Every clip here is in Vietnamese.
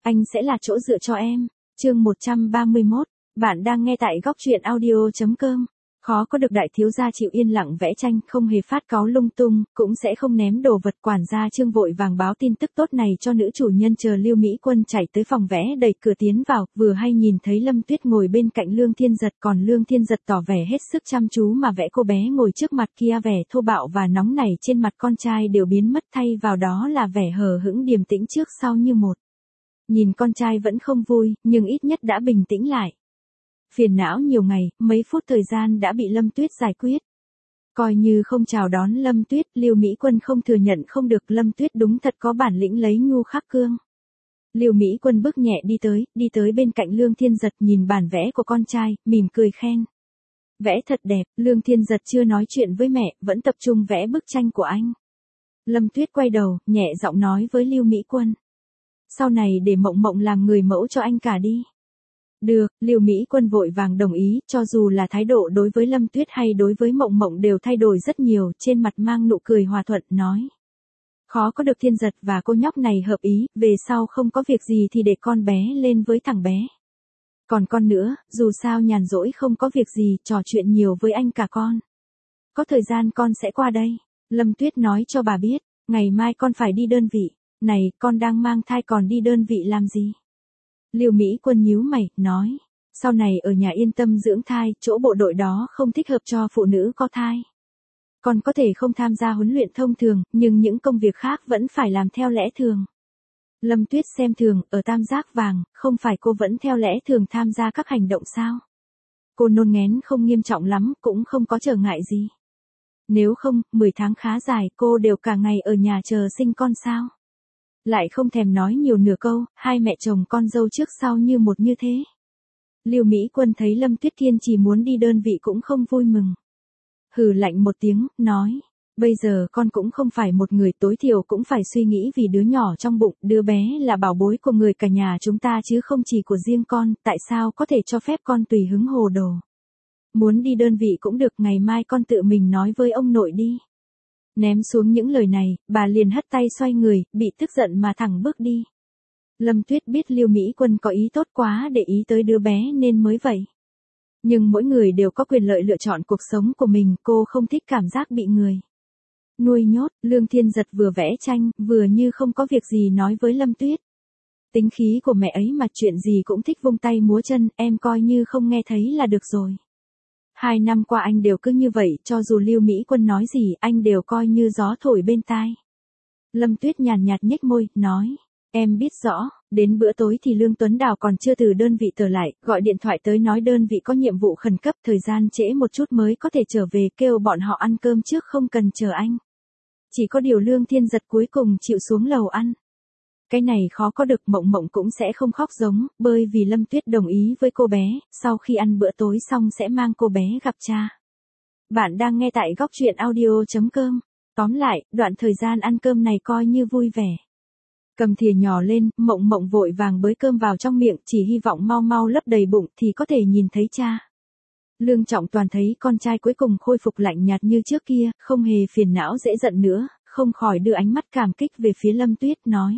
Anh sẽ là chỗ dựa cho em. Chương 131, bạn đang nghe tại góc truyện audio.com. Khó có được đại thiếu gia chịu yên lặng vẽ tranh, không hề phát cáu lung tung, cũng sẽ không ném đồ vật. Quản gia Trương vội vàng báo tin tức tốt này cho nữ chủ nhân. Chờ Lưu Mỹ Quân chạy tới phòng vẽ đẩy cửa tiến vào, vừa hay nhìn thấy Lâm Tuyết ngồi bên cạnh Lương Thiên Giật, còn Lương Thiên Giật tỏ vẻ hết sức chăm chú mà vẽ. Cô bé ngồi trước mặt kia vẻ thô bạo và nóng nảy trên mặt con trai đều biến mất, thay vào đó là vẻ hờ hững điềm tĩnh trước sau như một. Nhìn con trai vẫn không vui, nhưng ít nhất đã bình tĩnh lại. Phiền não nhiều ngày, mấy phút thời gian đã bị Lâm Tuyết giải quyết. Coi như không chào đón Lâm Tuyết, Lưu Mỹ Quân không thừa nhận không được. Lâm Tuyết đúng thật có bản lĩnh lấy nhu khắc cương. Lưu Mỹ Quân bước nhẹ đi tới bên cạnh Lương Thiên Giật, nhìn bản vẽ của con trai, mỉm cười khen. Vẽ thật đẹp. Lương Thiên Giật chưa nói chuyện với mẹ, vẫn tập trung vẽ bức tranh của anh. Lâm Tuyết quay đầu, nhẹ giọng nói với Lưu Mỹ Quân. Sau này để Mộng Mộng làm người mẫu cho anh cả đi. Được, Lưu Mỹ Quân vội vàng đồng ý, cho dù là thái độ đối với Lâm Tuyết hay đối với Mộng Mộng đều thay đổi rất nhiều, trên mặt mang nụ cười hòa thuận, nói. Khó có được Thiên Giật và cô nhóc này hợp ý, về sau không có việc gì thì để con bé lên với thằng bé. Còn con nữa, dù sao nhàn rỗi không có việc gì, trò chuyện nhiều với anh cả con. Có thời gian con sẽ qua đây. Lâm Tuyết nói cho bà biết, ngày mai con phải đi đơn vị. Này, con đang mang thai còn đi đơn vị làm gì? Lưu Mỹ Quân nhíu mày, nói. Sau này ở nhà yên tâm dưỡng thai, chỗ bộ đội đó không thích hợp cho phụ nữ có thai. Con có thể không tham gia huấn luyện thông thường, nhưng những công việc khác vẫn phải làm theo lẽ thường. Lâm Tuyết xem thường, ở Tam Giác Vàng, không phải cô vẫn theo lẽ thường tham gia các hành động sao? Cô nôn nghén không nghiêm trọng lắm, cũng không có trở ngại gì. Nếu không, 10 tháng khá dài, cô đều cả ngày ở nhà chờ sinh con sao? Lại không thèm nói nhiều nửa câu, hai mẹ chồng con dâu trước sau như một như thế. Lưu Mỹ Quân thấy Lâm Tuyết kiên trì muốn đi đơn vị cũng không vui mừng. Hừ lạnh một tiếng, nói. Bây giờ con cũng không phải một người, tối thiểu cũng phải suy nghĩ vì đứa nhỏ trong bụng. Đứa bé là bảo bối của người cả nhà chúng ta chứ không chỉ của riêng con. Tại sao có thể cho phép con tùy hứng hồ đồ? Muốn đi đơn vị cũng được, ngày mai con tự mình nói với ông nội đi. Ném xuống những lời này, bà liền hất tay xoay người, bị tức giận mà thẳng bước đi. Lâm Tuyết biết Lưu Mỹ Quân có ý tốt quá để ý tới đứa bé nên mới vậy. Nhưng mỗi người đều có quyền lợi lựa chọn cuộc sống của mình, cô không thích cảm giác bị người nuôi nhốt. Lương Thiên Giật vừa vẽ tranh, vừa như không có việc gì nói với Lâm Tuyết. Tính khí của mẹ ấy mà chuyện gì cũng thích vung tay múa chân, em coi như không nghe thấy là được rồi. 2 năm qua anh đều cứ như vậy, cho dù Lưu Mỹ Quân nói gì, anh đều coi như gió thổi bên tai. Lâm Tuyết nhàn nhạt nhếch môi, nói. Em biết rõ, đến bữa tối thì Lương Tuấn Đào còn chưa từ đơn vị trở lại, gọi điện thoại tới nói đơn vị có nhiệm vụ khẩn cấp, thời gian trễ một chút mới có thể trở về, kêu bọn họ ăn cơm trước không cần chờ anh. Chỉ có điều Lương Thiên Giật cuối cùng chịu xuống lầu ăn. Cái này khó có được. Mộng Mộng cũng sẽ không khóc giống, bởi vì Lâm Tuyết đồng ý với cô bé, sau khi ăn bữa tối xong sẽ mang cô bé gặp cha. Bạn đang nghe tại góc truyện audio.com. Tóm lại, đoạn thời gian ăn cơm này coi như vui vẻ. Cầm thìa nhỏ lên, Mộng Mộng vội vàng bới cơm vào trong miệng, chỉ hy vọng mau mau lấp đầy bụng thì có thể nhìn thấy cha. Lương Trọng Toàn thấy con trai cuối cùng khôi phục lạnh nhạt như trước kia, không hề phiền não dễ giận nữa, không khỏi đưa ánh mắt cảm kích về phía Lâm Tuyết, nói.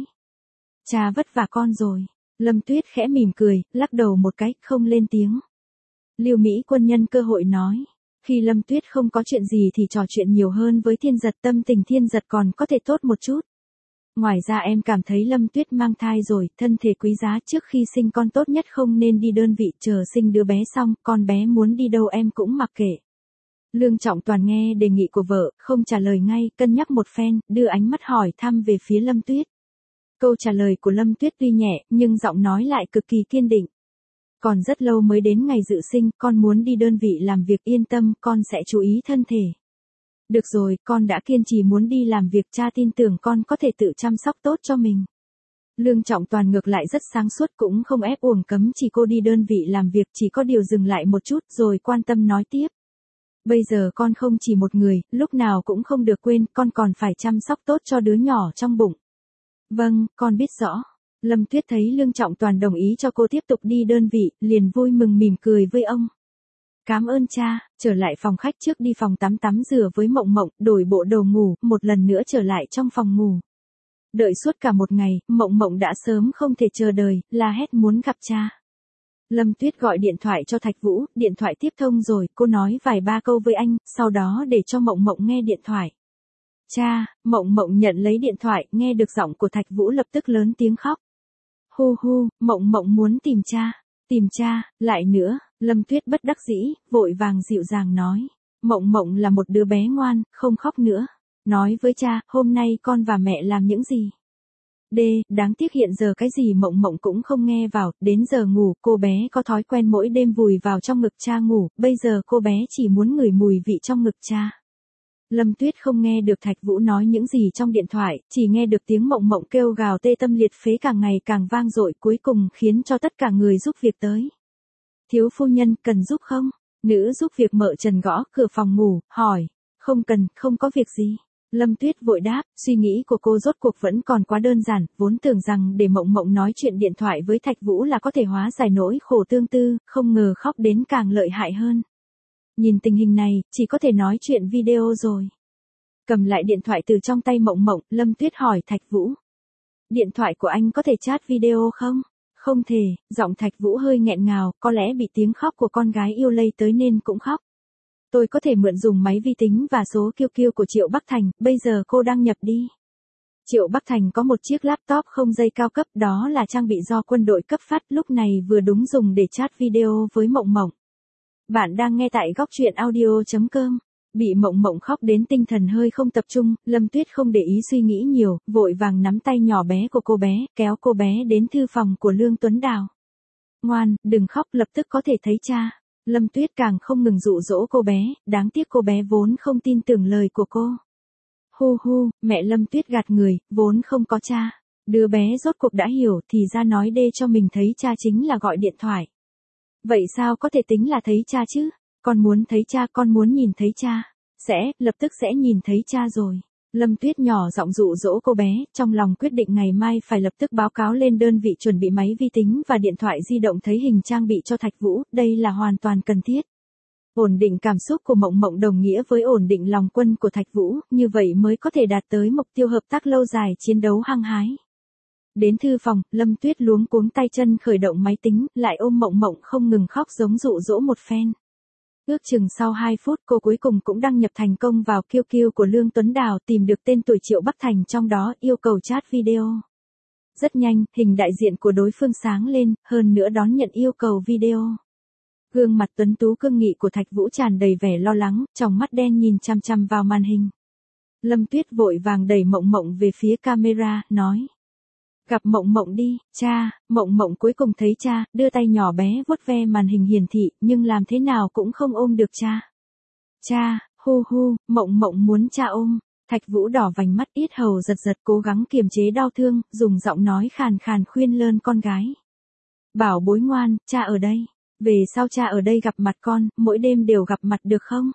Cha vất vả con rồi. Lâm Tuyết khẽ mỉm cười, lắc đầu một cái, không lên tiếng. Lưu Mỹ Quân nhân cơ hội nói. Khi Lâm Tuyết không có chuyện gì thì trò chuyện nhiều hơn với Thiên Giật, tâm tình Thiên Giật còn có thể tốt một chút. Ngoài ra em cảm thấy Lâm Tuyết mang thai rồi, thân thể quý giá, trước khi sinh con tốt nhất không nên đi đơn vị, chờ sinh đứa bé xong, con bé muốn đi đâu em cũng mặc kệ. Lương Trọng Toàn nghe đề nghị của vợ, không trả lời ngay, cân nhắc một phen, đưa ánh mắt hỏi thăm về phía Lâm Tuyết. Câu trả lời của Lâm Tuyết tuy nhẹ, nhưng giọng nói lại cực kỳ kiên định. Còn rất lâu mới đến ngày dự sinh, con muốn đi đơn vị làm việc, yên tâm, con sẽ chú ý thân thể. Được rồi, con đã kiên trì muốn đi làm việc, cha tin tưởng con có thể tự chăm sóc tốt cho mình. Lương Trọng Toàn ngược lại rất sáng suốt, cũng không ép uổng cấm chỉ cô đi đơn vị làm việc, chỉ có điều dừng lại một chút rồi quan tâm nói tiếp. Bây giờ con không chỉ một người, lúc nào cũng không được quên, con còn phải chăm sóc tốt cho đứa nhỏ trong bụng. Vâng, con biết rõ. Lâm Tuyết thấy Lương Trọng Toàn đồng ý cho cô tiếp tục đi đơn vị, liền vui mừng mỉm cười với ông. Cảm ơn cha. Trở lại phòng khách trước đi phòng tắm rửa với Mộng Mộng, đổi bộ đồ ngủ, một lần nữa trở lại trong phòng ngủ. Đợi suốt cả một ngày, Mộng Mộng đã sớm không thể chờ đợi, la hét muốn gặp cha. Lâm Tuyết gọi điện thoại cho Thạch Vũ, điện thoại tiếp thông rồi, cô nói vài ba câu với anh, sau đó để cho Mộng Mộng nghe điện thoại. Cha, Mộng Mộng nhận lấy điện thoại, nghe được giọng của Thạch Vũ lập tức lớn tiếng khóc. Hu hu, Mộng Mộng muốn tìm cha, lại nữa, Lâm Tuyết bất đắc dĩ, vội vàng dịu dàng nói. Mộng Mộng là một đứa bé ngoan, không khóc nữa. Nói với cha, hôm nay con và mẹ làm những gì? Đáng tiếc hiện giờ cái gì Mộng Mộng cũng không nghe vào, đến giờ ngủ, cô bé có thói quen mỗi đêm vùi vào trong ngực cha ngủ, bây giờ cô bé chỉ muốn ngửi mùi vị trong ngực cha. Lâm Tuyết không nghe được Thạch Vũ nói những gì trong điện thoại, chỉ nghe được tiếng Mộng Mộng kêu gào tê tâm liệt phế càng ngày càng vang dội, cuối cùng khiến cho tất cả người giúp việc tới. Thiếu phu nhân, cần giúp không? Nữ giúp việc Mợ Trần gõ cửa phòng ngủ, hỏi. Không cần, không có việc gì. Lâm Tuyết vội đáp, suy nghĩ của cô rốt cuộc vẫn còn quá đơn giản, vốn tưởng rằng để Mộng Mộng nói chuyện điện thoại với Thạch Vũ là có thể hóa giải nỗi khổ tương tư, không ngờ khóc đến càng lợi hại hơn. Nhìn tình hình này, chỉ có thể nói chuyện video rồi. Cầm lại điện thoại từ trong tay Mộng Mộng, Lâm Tuyết hỏi Thạch Vũ. Điện thoại của anh có thể chat video không? Không thể, giọng Thạch Vũ hơi nghẹn ngào, có lẽ bị tiếng khóc của con gái yêu lây tới nên cũng khóc. Tôi có thể mượn dùng máy vi tính và số QQ của Triệu Bắc Thành, bây giờ cô đăng nhập đi. Triệu Bắc Thành có một chiếc laptop không dây cao cấp, đó là trang bị do quân đội cấp phát, lúc này vừa đúng dùng để chat video với Mộng Mộng. Bạn đang nghe tại góc truyện audio.com. Bị Mộng Mộng khóc đến tinh thần hơi không tập trung, Lâm Tuyết không để ý suy nghĩ nhiều, vội vàng nắm tay nhỏ bé của cô bé, kéo cô bé đến thư phòng của Lương Tuấn Đào. Ngoan, đừng khóc, lập tức có thể thấy cha. Lâm Tuyết càng không ngừng dụ dỗ cô bé, đáng tiếc cô bé vốn không tin tưởng lời của cô. Hu hu, mẹ Lâm Tuyết gạt người, vốn không có cha. Đứa bé rốt cuộc đã hiểu, thì ra nói đê cho mình thấy cha chính là gọi điện thoại. Vậy sao có thể tính là thấy cha chứ? Con muốn thấy cha, con muốn nhìn thấy cha. Lập tức sẽ nhìn thấy cha rồi. Lâm Tuyết nhỏ giọng dụ dỗ cô bé, trong lòng quyết định ngày mai phải lập tức báo cáo lên đơn vị chuẩn bị máy vi tính và điện thoại di động thấy hình trang bị cho Thạch Vũ, đây là hoàn toàn cần thiết. Ổn định cảm xúc của Mộng Mộng đồng nghĩa với ổn định lòng quân của Thạch Vũ, như vậy mới có thể đạt tới mục tiêu hợp tác lâu dài, chiến đấu hăng hái. Đến thư phòng, Lâm Tuyết luống cuống tay chân khởi động máy tính, lại ôm Mộng Mộng không ngừng khóc giống dụ dỗ một phen. Ước chừng sau 2 phút cô cuối cùng cũng đăng nhập thành công vào QQ của Lương Tuấn Đào, tìm được tên tuổi Triệu Bắc Thành trong đó, yêu cầu chat video. Rất nhanh, hình đại diện của đối phương sáng lên, hơn nữa đón nhận yêu cầu video. Gương mặt tuấn tú cương nghị của Thạch Vũ tràn đầy vẻ lo lắng, tròng mắt đen nhìn chằm chằm vào màn hình. Lâm Tuyết vội vàng đẩy Mộng Mộng về phía camera, nói. Gặp Mộng Mộng đi, cha. Mộng Mộng cuối cùng thấy cha, đưa tay nhỏ bé vuốt ve màn hình hiển thị, nhưng làm thế nào cũng không ôm được cha. Cha, hu hu, Mộng Mộng muốn cha ôm. Thạch Vũ đỏ vành mắt, yết hầu giật giật, cố gắng kiềm chế đau thương, dùng giọng nói khàn khàn khuyên lơn con gái. Bảo bối ngoan, cha ở đây. Về sau cha ở đây gặp mặt con, mỗi đêm đều gặp mặt được không?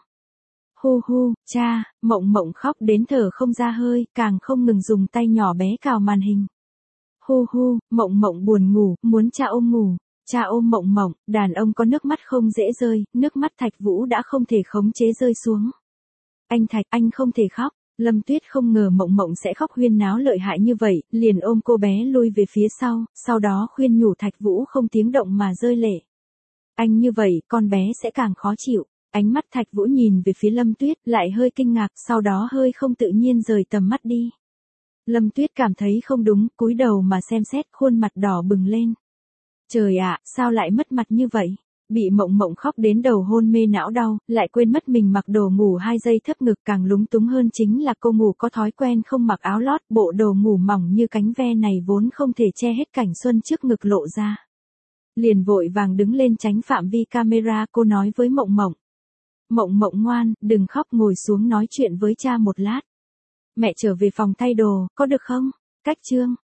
Hu hu, cha. Mộng Mộng khóc đến thở không ra hơi, càng không ngừng dùng tay nhỏ bé cào màn hình. Hu hu, Mộng Mộng buồn ngủ, muốn cha ôm ngủ. Cha ôm Mộng Mộng, đàn ông có nước mắt không dễ rơi, nước mắt Thạch Vũ đã không thể khống chế rơi xuống. Anh Thạch, anh không thể khóc. Lâm Tuyết không ngờ Mộng Mộng sẽ khóc huyên náo lợi hại như vậy, liền ôm cô bé lui về phía sau đó khuyên nhủ Thạch Vũ không tiếng động mà rơi lệ. Anh như vậy, con bé sẽ càng khó chịu. Ánh mắt Thạch Vũ nhìn về phía Lâm Tuyết, lại hơi kinh ngạc, sau đó hơi không tự nhiên rời tầm mắt đi. Lâm Tuyết cảm thấy không đúng, cúi đầu mà xem xét, khuôn mặt đỏ bừng lên. Trời ạ, sao lại mất mặt như vậy? Bị Mộng Mộng khóc đến đầu hôn mê não đau, lại quên mất mình mặc đồ ngủ 2 giây thấp ngực, càng lúng túng hơn chính là cô ngủ có thói quen không mặc áo lót, bộ đồ ngủ mỏng như cánh ve này vốn không thể che hết cảnh xuân trước ngực lộ ra. Liền vội vàng đứng lên tránh phạm vi camera, cô nói với Mộng Mộng. Mộng Mộng ngoan, đừng khóc, ngồi xuống nói chuyện với cha một lát. Mẹ trở về phòng thay đồ, có được không? Cách chương.